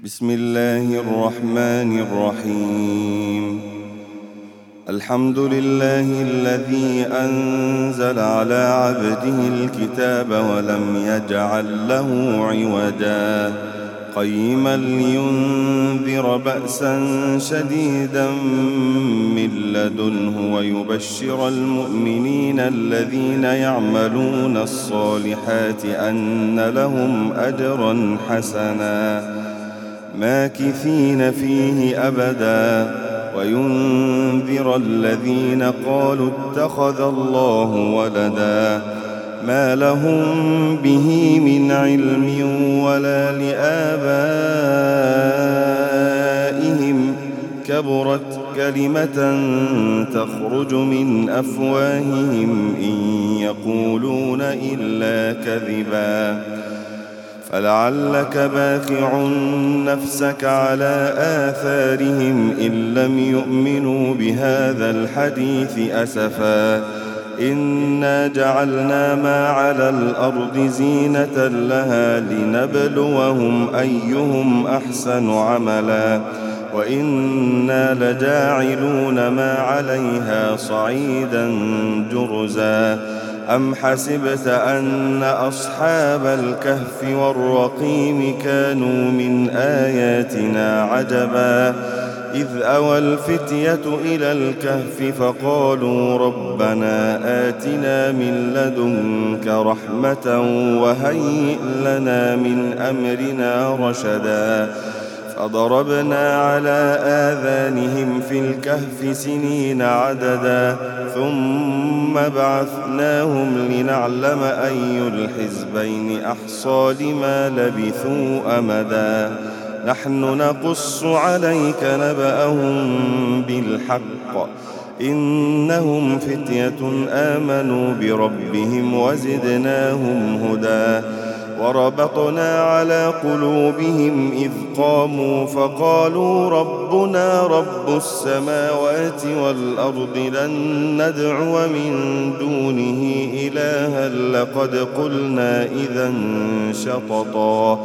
بسم الله الرحمن الرحيم. الحمد لله الذي أنزل على عبده الكتاب ولم يجعل له عوجا قيما لينذر بأسا شديدا من لدنه ويبشر المؤمنين الذين يعملون الصالحات أن لهم أجرا حسنا ماكثين فيه أبدا وينذر الذين قالوا اتخذ الله ولدا ما لهم به من علم ولا لآبائهم كبرت كلمة تخرج من أفواههم إن يقولون إلا كذبا فلعلك باخع نفسك على آثارهم إن لم يؤمنوا بهذا الحديث أسفا إنا جعلنا ما على الأرض زينة لها لنبلوهم أيهم أحسن عملا وإنا لجاعلون ما عليها صعيدا جرزا أم حسبت أن أصحاب الكهف والرقيم كانوا من آياتنا عجبا إذ أوى الفتية إلى الكهف فقالوا ربنا آتنا من لدنك رحمة وهيئ لنا من أمرنا رشدا فضربنا على آذانهم في الكهف سنين عددا ثم بعثناهم لنعلم أي الحزبين أحصى لما لبثوا أمدا نحن نقص عليك نبأهم بالحق إنهم فتية آمنوا بربهم وزدناهم هدى وربطنا على قلوبهم إذ قاموا فقالوا ربنا رب السماوات والأرض لن ندعو من دونه إلها لقد قلنا إذا شططا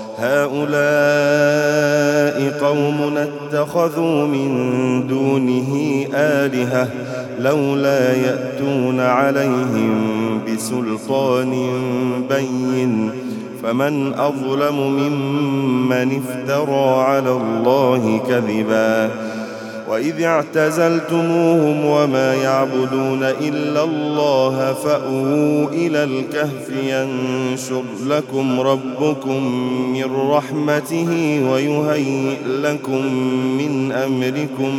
هؤلاء قومنا اتخذوا من دونه آلهة لولا يأتون عليهم بسلطان بين فمن أظلم ممن افترى على الله كذبا وإذ اعتزلتموهم وما يعبدون إلا الله فأووا إلى الكهف ينشر لكم ربكم من رحمته ويهيئ لكم من أمركم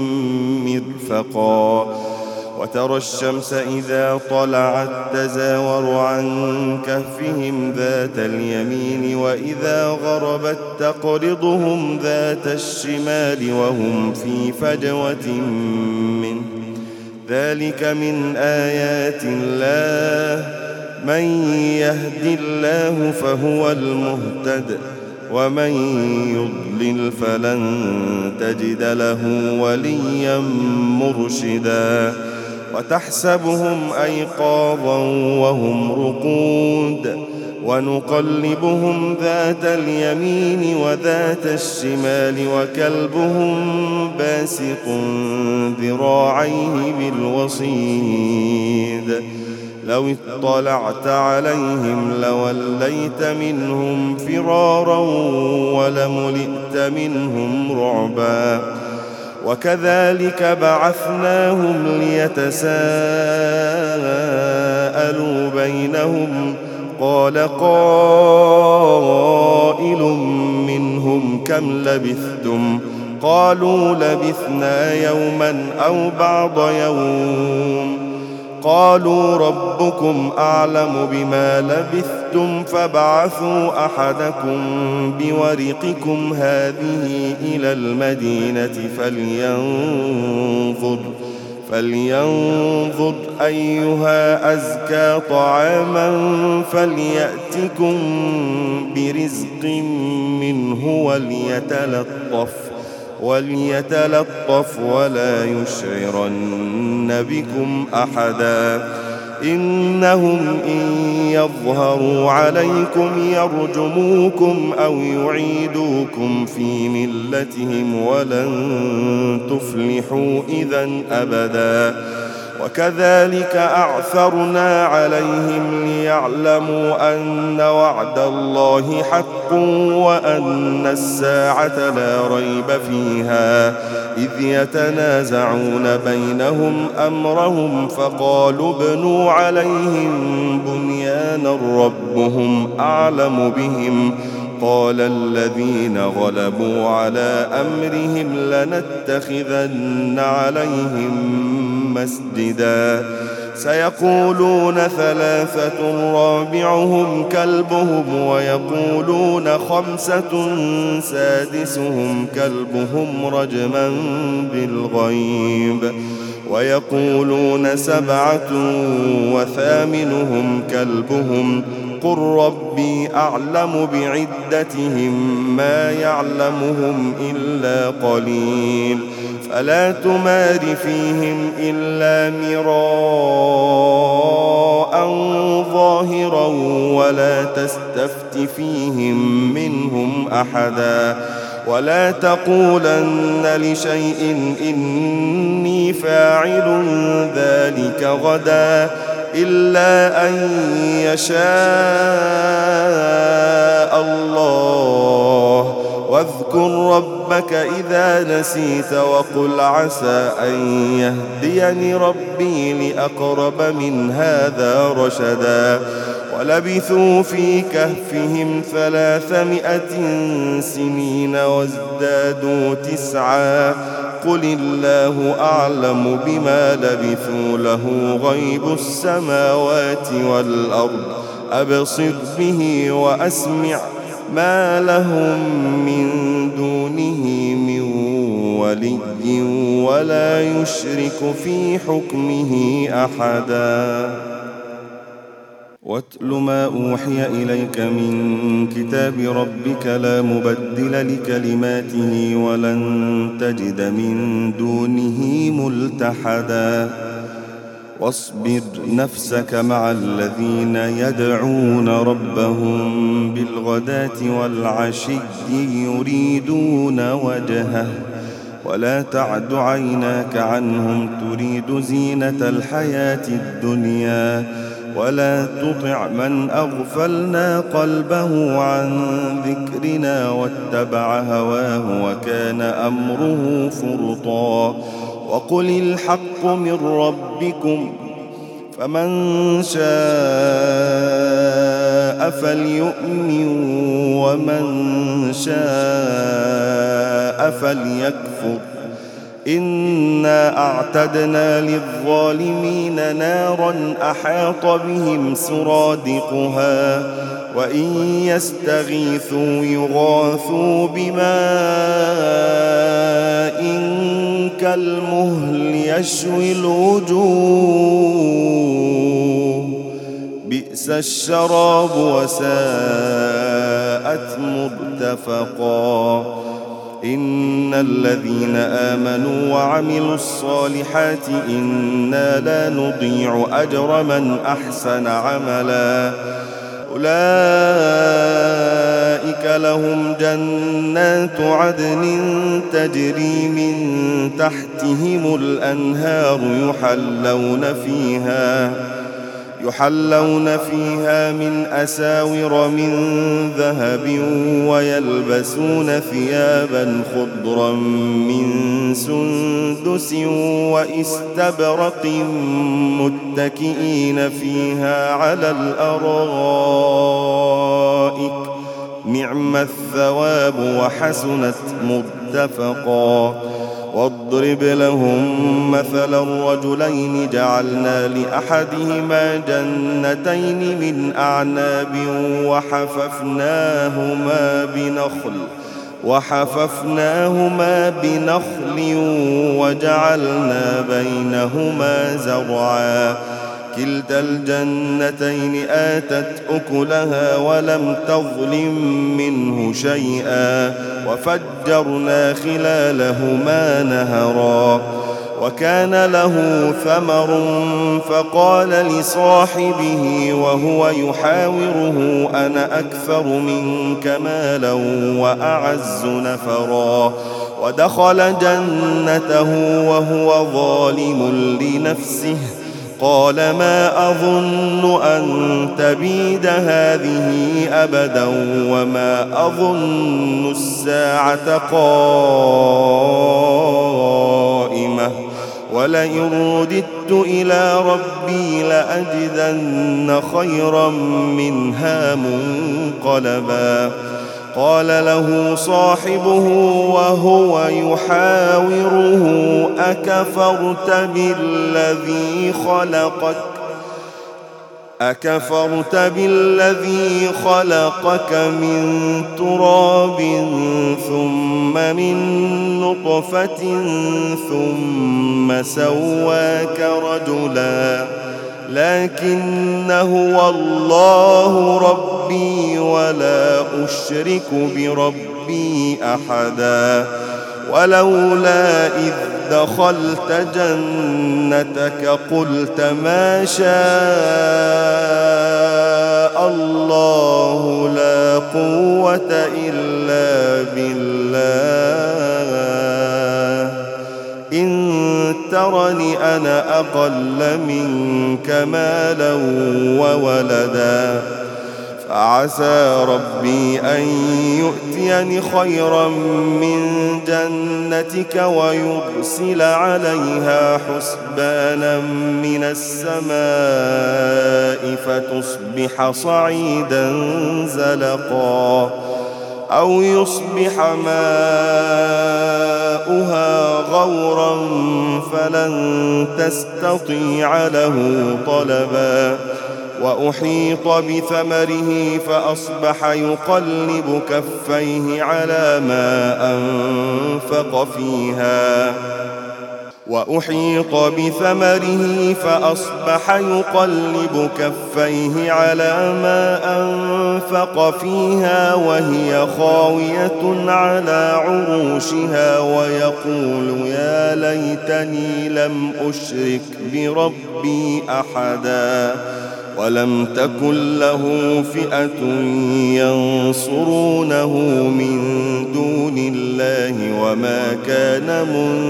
مرفقا وترى الشمس إذا طلعت تزاور عن كهفهم ذات اليمين وإذا غربت تقرضهم ذات الشمال وهم في فجوة منه ذلك من آيات الله من يهد الله فهو المهتد ومن يضلل فلن تجد له وليا مرشدا وتحسبهم أيقاظا وهم رقود ونقلبهم ذات اليمين وذات الشمال وكلبهم باسط ذراعيه بالوصيد لو اطلعت عليهم لوليت منهم فرارا ولملئت منهم رعبا وكذلك بعثناهم ليتساءلوا بينهم قال قائل منهم كم لبثتم قالوا لبثنا يوما أو بعض يوم قالوا ربكم أعلم بما لبثتم فابعثوا أحدكم بورقكم هذه إلى المدينة فلينظر أيها أزكى طعاما فليأتكم برزق منه وليتلطف ولا يشعرن بكم أحدا إنهم إن يظهروا عليكم يرجموكم أو يعيدوكم في ملتهم ولن تفلحوا إذن أبدا. وكذلك أعثرنا عليهم ليعلموا أن وعد الله حق وأن الساعة لا ريب فيها، إذ يتنازعون بينهم أمرهم فقالوا ابنوا عليهم بنيانا ربهم أعلم بهم. قال الذين غلبوا على أمرهم لنتخذن عليهم مسجدا. سيقولون ثلاثة رابعهم كلبهم ويقولون خمسة سادسهم كلبهم رجما بالغيب ويقولون سبعة وثامنهم كلبهم قل ربي أعلم بعدتهم ما يعلمهم إلا قليل فلا تمار فيهم إلا مراء ظاهرا ولا تستفت فيهم منهم أحدا ولا تقولن لشيء إني فاعل ذلك غدا إلا أن يشاء الله واذكر ربك إذا نسيت وقل عسى أن يهديني ربي لأقرب من هذا رشدا. ولبثوا في كهفهم 300 سنين وازدادوا 9 قل الله أعلم بما لبثوا له غيب السماوات والأرض أبصر به وأسمع ما لهم من دونه من ولي ولا يشرك في حكمه أحدا. واتل ما أوحي إليك من كتاب ربك لا مبدل لكلماته ولن تجد من دونه ملتحدا. واصبر نفسك مع الذين يدعون ربهم بالغداة والعشي يريدون وجهه ولا تعد عيناك عنهم تريد زينة الحياة الدنيا ولا تطع من أغفلنا قلبه عن ذكرنا واتبع هواه وكان أمره فرطا. وقل الحق من ربكم فمن شاء فليؤمن ومن شاء فليكفر إنا أعتدنا للظالمين نارا أحاط بهم سرادقها وإن يستغيثوا يغاثوا بماء كالمهل يشوي الوجوه بئس الشراب وساءت مرتفقا. إن الذين آمنوا وعملوا الصالحات إنا لا نضيع أجر من أحسن عملا أولئك لهم جنات عدن تجري من تحتهم الأنهار يحلون فيها من أساور من ذهب ويلبسون ثيابا خضرا من سندس وإستبرق متكئين فيها على الأرائك نعم الثواب وحسنت مرتفقا. واضرب لهم مثلا الرجلين جعلنا لأحدهما جنتين من أعناب وحففناهما بنخل وجعلنا بينهما زرعا كلتا الجنتين آتت أكلها ولم تظلم منه شيئا وفجرنا خلالهما نهرا وكان له ثمر فقال لصاحبه وهو يحاوره أنا أكثر منك مالا وأعز نفرا ودخل جنته وهو ظالم لنفسه قال ما أظن أن تبيد هذه أبدا وما أظن الساعة قائمة ولئن رددت إلى ربي لأجدن خيرا منها منقلبا قال له صاحبه وهو يحاوره أكفرت بالذي خلقك من تراب ثم من نطفة ثم سواك رجلا لكن هو الله ربي ولا أشرك بربي أحدا ولولا إذ دخلت جنتك قلت ما شاء الله لا قوة إلا بالله إن ترني أنا أقل منك مالا وولدا فعسى ربي أن يؤتيني خيرا من جنتك ويرسل عليها حسبانا من السماء فتصبح صعيدا زلقا أو يصبح ماؤها غورا فلن تستطيع له طلبا وأحيط بثمره فأصبح يقلب كفيه على ما أنفق فيها وهي خاوية على عروشها ويقول يا ليتني لم أشرك بربي أحدا ولم تكن له فئة ينصرونه من دون الله وما كان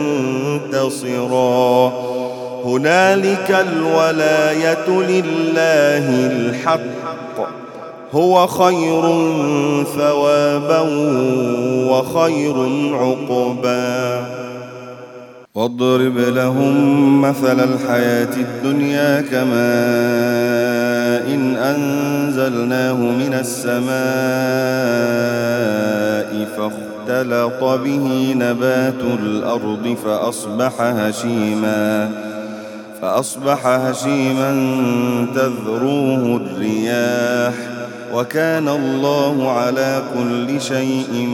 منتصرا هنالك الولاية لله الحق هو خير ثوابا وخير عقبا واضرب لهم مثل الحياة الدنيا كماء إن أنزلناه من السماء فاختلط به نبات الأرض فأصبح هشيما تذروه الرياح وكان الله على كل شيء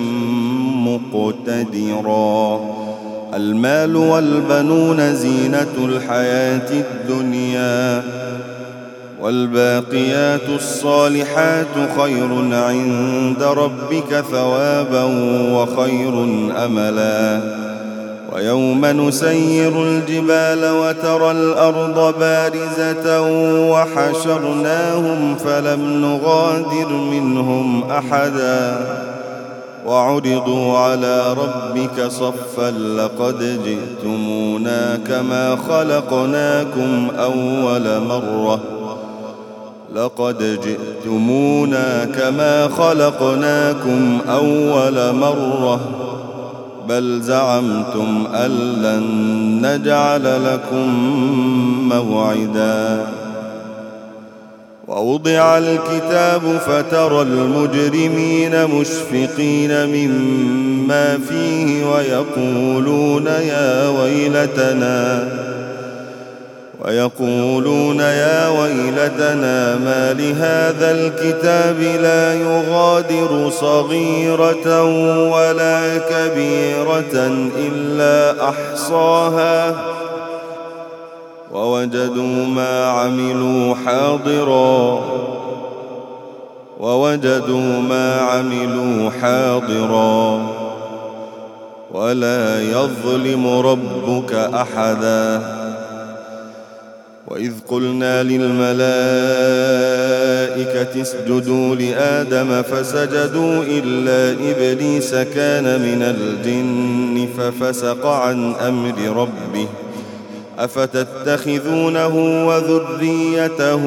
مقتدرا المال والبنون زينة الحياة الدنيا والباقيات الصالحات خير عند ربك ثوابا وخير أملا ويوم نسير الجبال وترى الأرض بارزة وحشرناهم فلم نغادر منهم أحدا وعرضوا على ربك صفا لقد جئتمونا كما خلقناكم أول مرة بل زعمتم أن لن نجعل لكم موعدا ووضع الكتاب فترى المجرمين مشفقين مما فيه ويقولون يا ويلتنا ما لهذا الكتاب لا يغادر صغيرة ولا كبيرة إلا أحصاها ووجدوا ما عملوا حاضرا ولا يظلم ربك أحدا. وإذ قلنا للملائكة اسجدوا لآدم فسجدوا إلا إبليس كان من الجن ففسق عن أمر ربه أفتتخذونه وذريته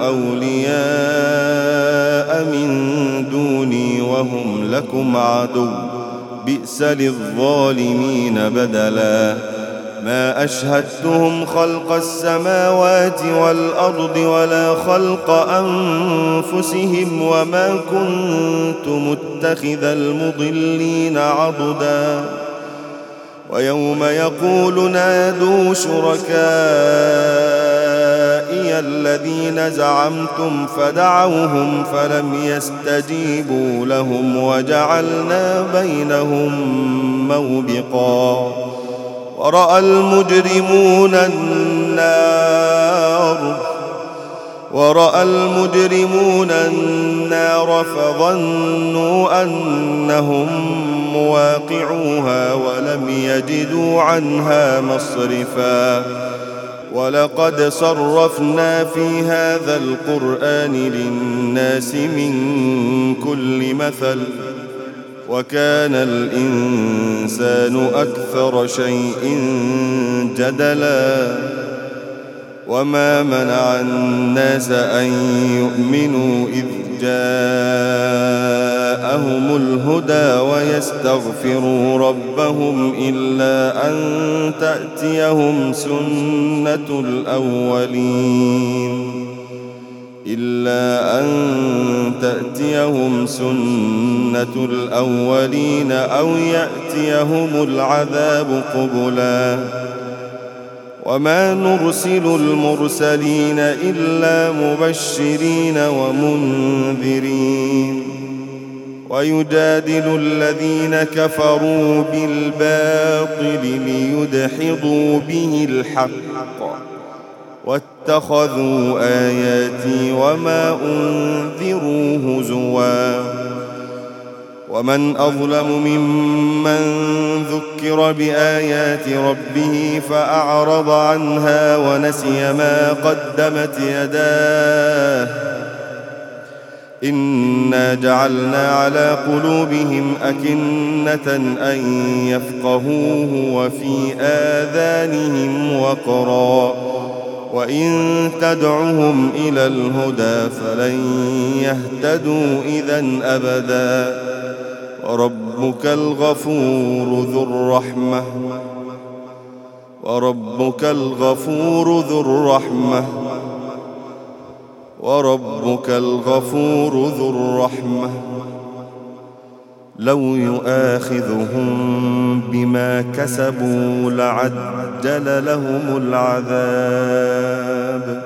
أولياء من دوني وهم لكم عدو بئس للظالمين بدلا. ما أشهدتهم خلق السماوات والأرض ولا خلق أنفسهم وما كنت متخذ المضلين عضدا. ويوم يقول نادوا شركائي الذين زعمتم فدعوهم فلم يستجيبوا لهم وجعلنا بينهم موبقا. ورأى المجرمون النار فظنوا أنهم مواقعوها ولم يجدوا عنها مصرفا. ولقد صرفنا في هذا القرآن للناس من كل مثل وكان الإنسان أكثر شيء جدلا. وما منع الناس أن يؤمنوا إذ جاءهم الهدى ويستغفروا ربهم إلا أن تأتيهم سنة الأولين أو يأتيهم العذاب قبلا. وما نرسل المرسلين إلا مبشرين ومنذرين. ويجادل الذين كفروا بالباطل ليدحضوا به الحق واتخذوا آياتي وما أنذروا هزوا. ومن أظلم ممن ذكر بآيات ربه فأعرض عنها ونسي ما قدمت يداه إنا جعلنا على قلوبهم أكنة أن يفقهوه وفي آذانهم وقرا وإن تدعهم إلى الهدى فلن يهتدوا إذن أبدا. وربك الغفور ذو الرحمة لو يؤاخذهم بما كسبوا لعجل لهم العذاب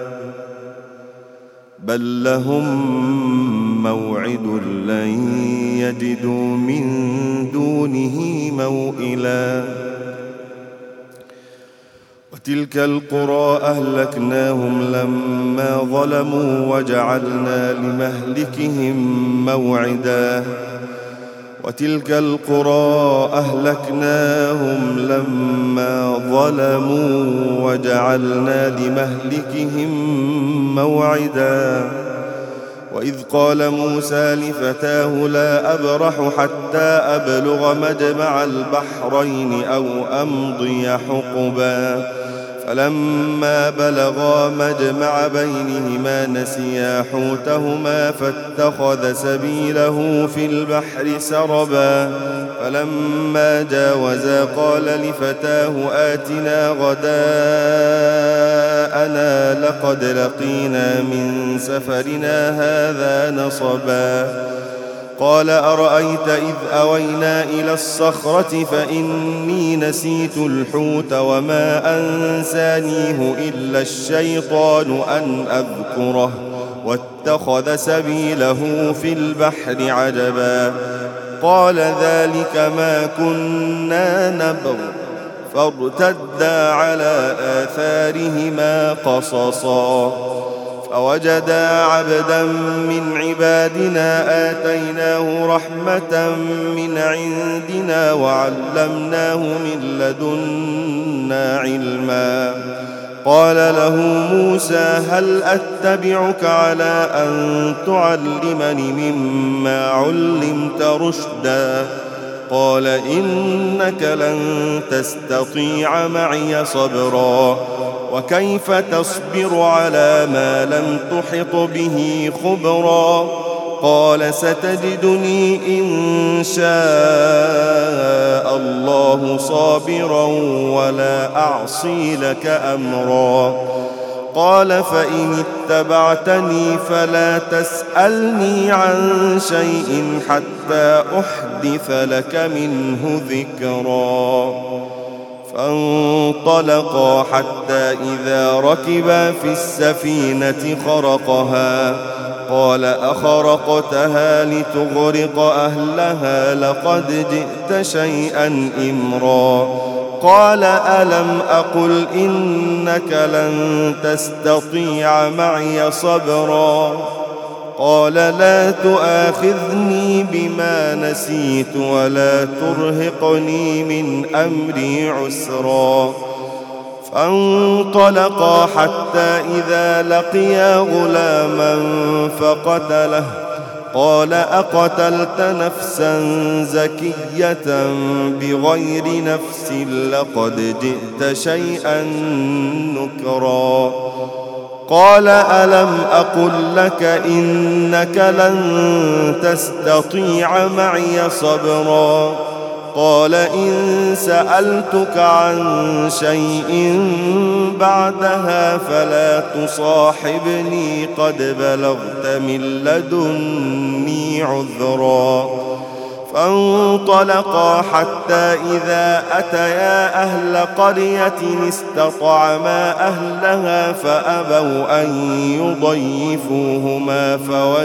بل لهم موعد لن يجدوا من دونه موئلا. وتلك القرى أهلكناهم لما ظلموا وجعلنا لمهلكهم موعدا. وإذ قال موسى لفتاه لا أبرح حتى أبلغ مجمع البحرين أو أمضي حقبا فلما بلغا مجمع بينهما نسيا حوتهما فاتخذ سبيله في البحر سربا فلما جاوزا قال لفتاه آتنا غداءنا لقد لقينا من سفرنا هذا نصبا قال أرأيت إذ أوينا إلى الصخرة فإني نسيت الحوت وما أنسانيه إلا الشيطان أن أذكره واتخذ سبيله في البحر عجبا قال ذلك ما كنا نبغ فارتدا على آثارهما قصصا فوجدا عبدا من عبادنا آتيناه رحمة من عندنا وعلمناه من لدنا علما. قال له موسى هل أتبعك على أن تعلمني مما علمت رشدا؟ قال إنك لن تستطيع معي صبرا وكيف تصبر على ما لم تحط به خبرا؟ قال ستجدني إن شاء الله صابرا ولا أعصي لك أمرا. قال فإن اتبعتني فلا تسألني عن شيء حتى أحدث لك منه ذكرا. فانطلقا حتى إذا ركبا في السفينة خرقها قال أخرقتها لتغرق أهلها لقد جئت شيئا إمرا. قال ألم أقل إنك لن تستطيع معي صبرا؟ قال لا تؤاخذني بما نسيت ولا ترهقني من أمري عسرا. فانطلقا حتى إذا لقيا غلاما فقتله قال أقتلت نفسا زكية بغير نفس لقد جئت شيئا نكرا. قال ألم أقل لك إنك لن تستطيع معي صبرا؟ قال إن سألتك عن شيء بعدها فلا تصاحبني قد بلغت من لدني عذرا. فانطلقا حتى إذا أتيا أهل قرية استطعما أهلها فأبوا أن يضيفوهما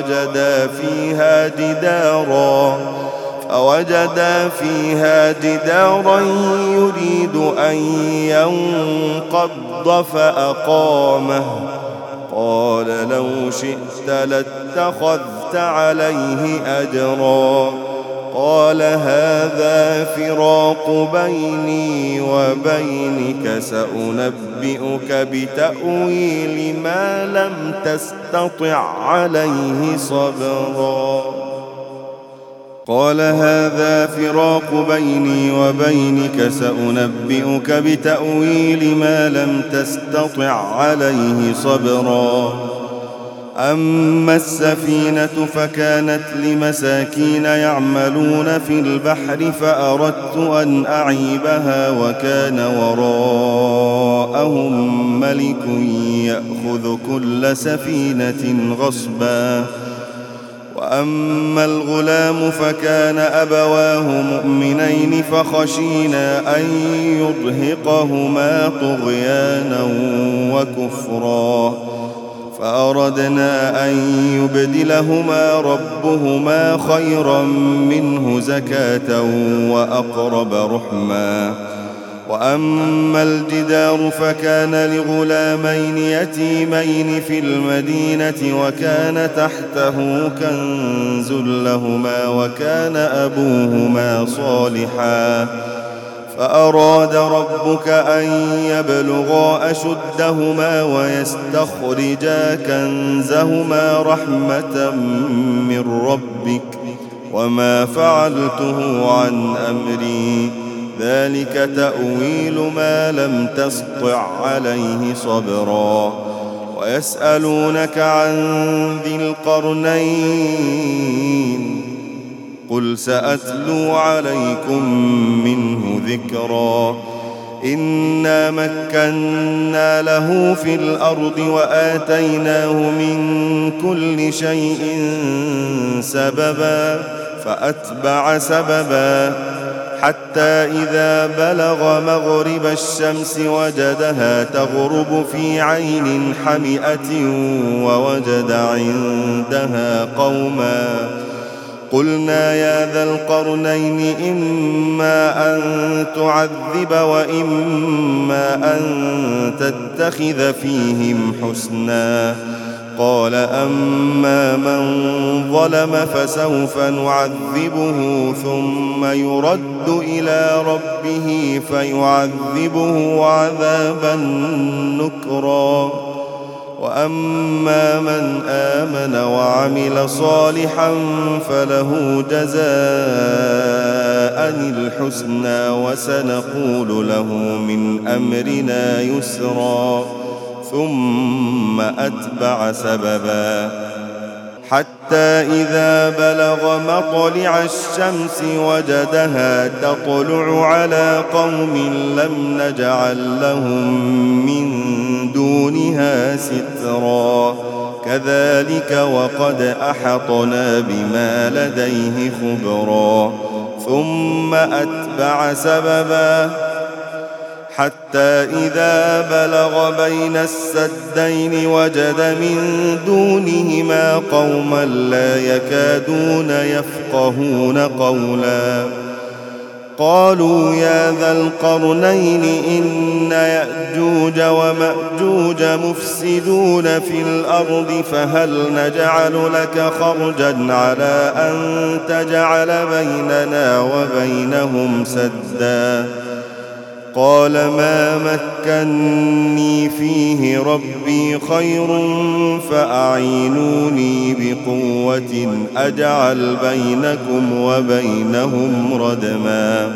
فوجدا فيها جدارا يريد أن ينقض فأقامه. قال لو شئت لاتخذت عليه أجرا. قال هذا فراق بيني وبينك سأنبئك بتأويل ما لم تستطع عليه صبرا. قال هذا فراق بيني وبينك سأنبئك بتأويل ما لم تستطع عليه صبرا. أما السفينة فكانت لمساكين يعملون في البحر فأردت أن أعيبها وكان وراءهم ملك يأخذ كل سفينة غصبا. وأما الغلام فكان أبواه مؤمنين فخشينا أن يرهقهما طغيانا وكفرا فأردنا أن يبدلهما ربهما خيرا منه زكاة وأقرب رحما. وأما الجدار فكان لغلامين يتيمين في المدينة وكان تحته كنز لهما وكان أبوهما صالحا فأراد ربك أن يبلغا أشدهما ويستخرجا كنزهما رحمة من ربك وما فعلته عن أمري ذلك تأويل ما لم تسطع عليه صبرا. ويسألونك عن ذي القرنين قل سأتلو عليكم منه ذكرا. إنا مكنا له في الأرض وآتيناه من كل شيء سببا فأتبع سببا حتى إذا بلغ مغرب الشمس وجدها تغرب في عين حمئة ووجد عندها قوما قلنا يا ذا القرنين إما أن تعذب وإما أن تتخذ فيهم حسنا قال أما من ظلم فسوف نعذبه ثم يرد إلى ربه فيعذبه عذابا نكرا وأما من آمن وعمل صالحا فله جزاء الحسنى وسنقول له من أمرنا يسرا ثم أتبع سببا حتى إذا بلغ مطلع الشمس وجدها تطلع على قوم لم نجعل لهم من دونها سترا كذلك وقد أحطنا بما لديه خبرا ثم أتبع سببا حتى إذا بلغ بين السدين وجد من دونهما قوما لا يكادون يفقهون قولا قالوا يا ذا القرنين إن يأجوج ومأجوج مفسدون في الأرض فهل نجعل لك خرجا على أن تجعل بيننا وبينهم سدا قال ما مكني فيه ربي خير فأعينوني بقوة أجعل بينكم وبينهم ردما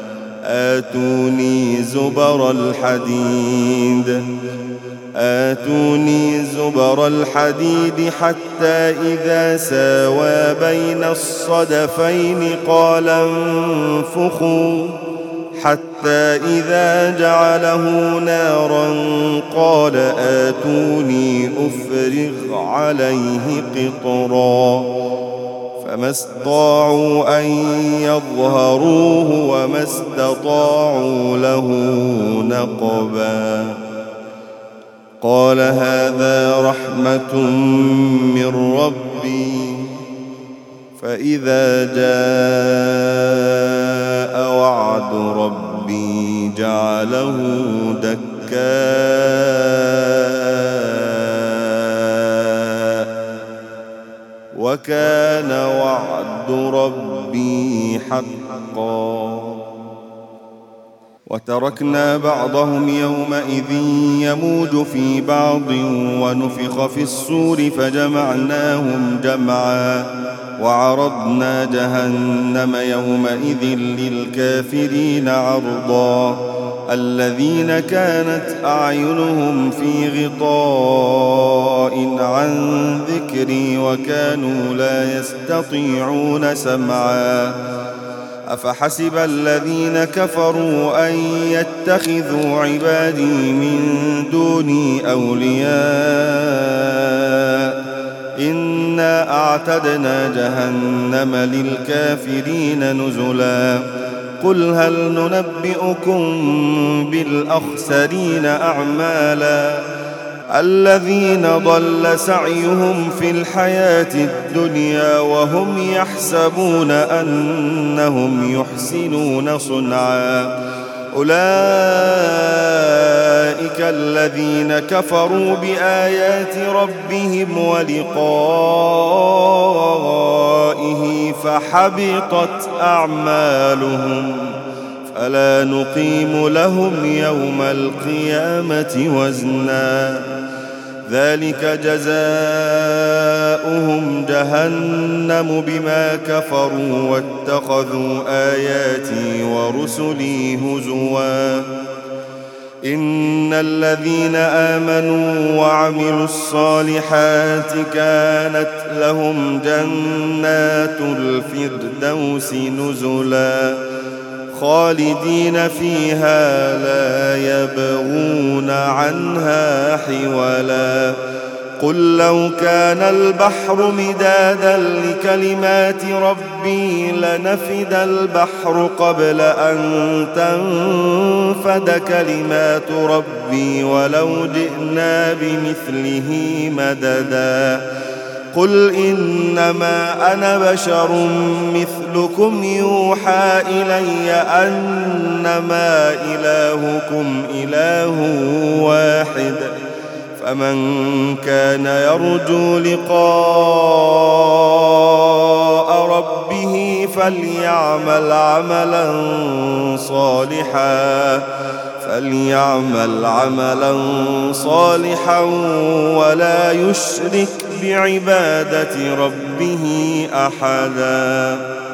آتوني زبر الحديد حتى إذا ساوى بين الصدفين قال انفخوا حتى إذا جعله نارا قال آتوني أفرغ عليه قطرا فما استطاعوا أن يظهروه وما استطاعوا له نقبا قال هذا رحمة من ربي فإذا جاء وعد ربي جعله دكاء وكان وعد ربي حقا وتركنا بعضهم يومئذ يموج في بعض ونفخ في الصور فجمعناهم جمعا وعرضنا جهنم يومئذ للكافرين عرضا الذين كانت أعينهم في غطاء عن ذكري وكانوا لا يستطيعون سمعا أفحسب الذين كفروا أن يتخذوا عبادي من دوني أولياء إنا أعتدنا جهنم للكافرين نزلا قل هل ننبئكم بالأخسرين أعمالا الذين ضل سعيهم في الحياة الدنيا وهم يحسبون أنهم يحسنون صنعا أولئك الذين كفروا بآيات ربهم ولقائه فحبطت أعمالهم فلا نقيم لهم يوم القيامة وزنا ذلك جزاؤهم جهنم بما كفروا واتخذوا آياتي ورسلي هزوا إن الذين آمنوا وعملوا الصالحات كانت لهم جنات الفردوس نزلا خالدين فيها لا يبغون عنها حولا قل لو كان البحر مدادا لكلمات ربي لنفد البحر قبل أن تنفد كلمات ربي ولو جئنا بمثله مددا قل إنما أنا بشر مثلكم يوحى إلي أنما إلهكم إله واحد فمن كان يرجو لقاء ربه فليعمل عملا صالحا ولا يشرك بعبادة ربه أحدا.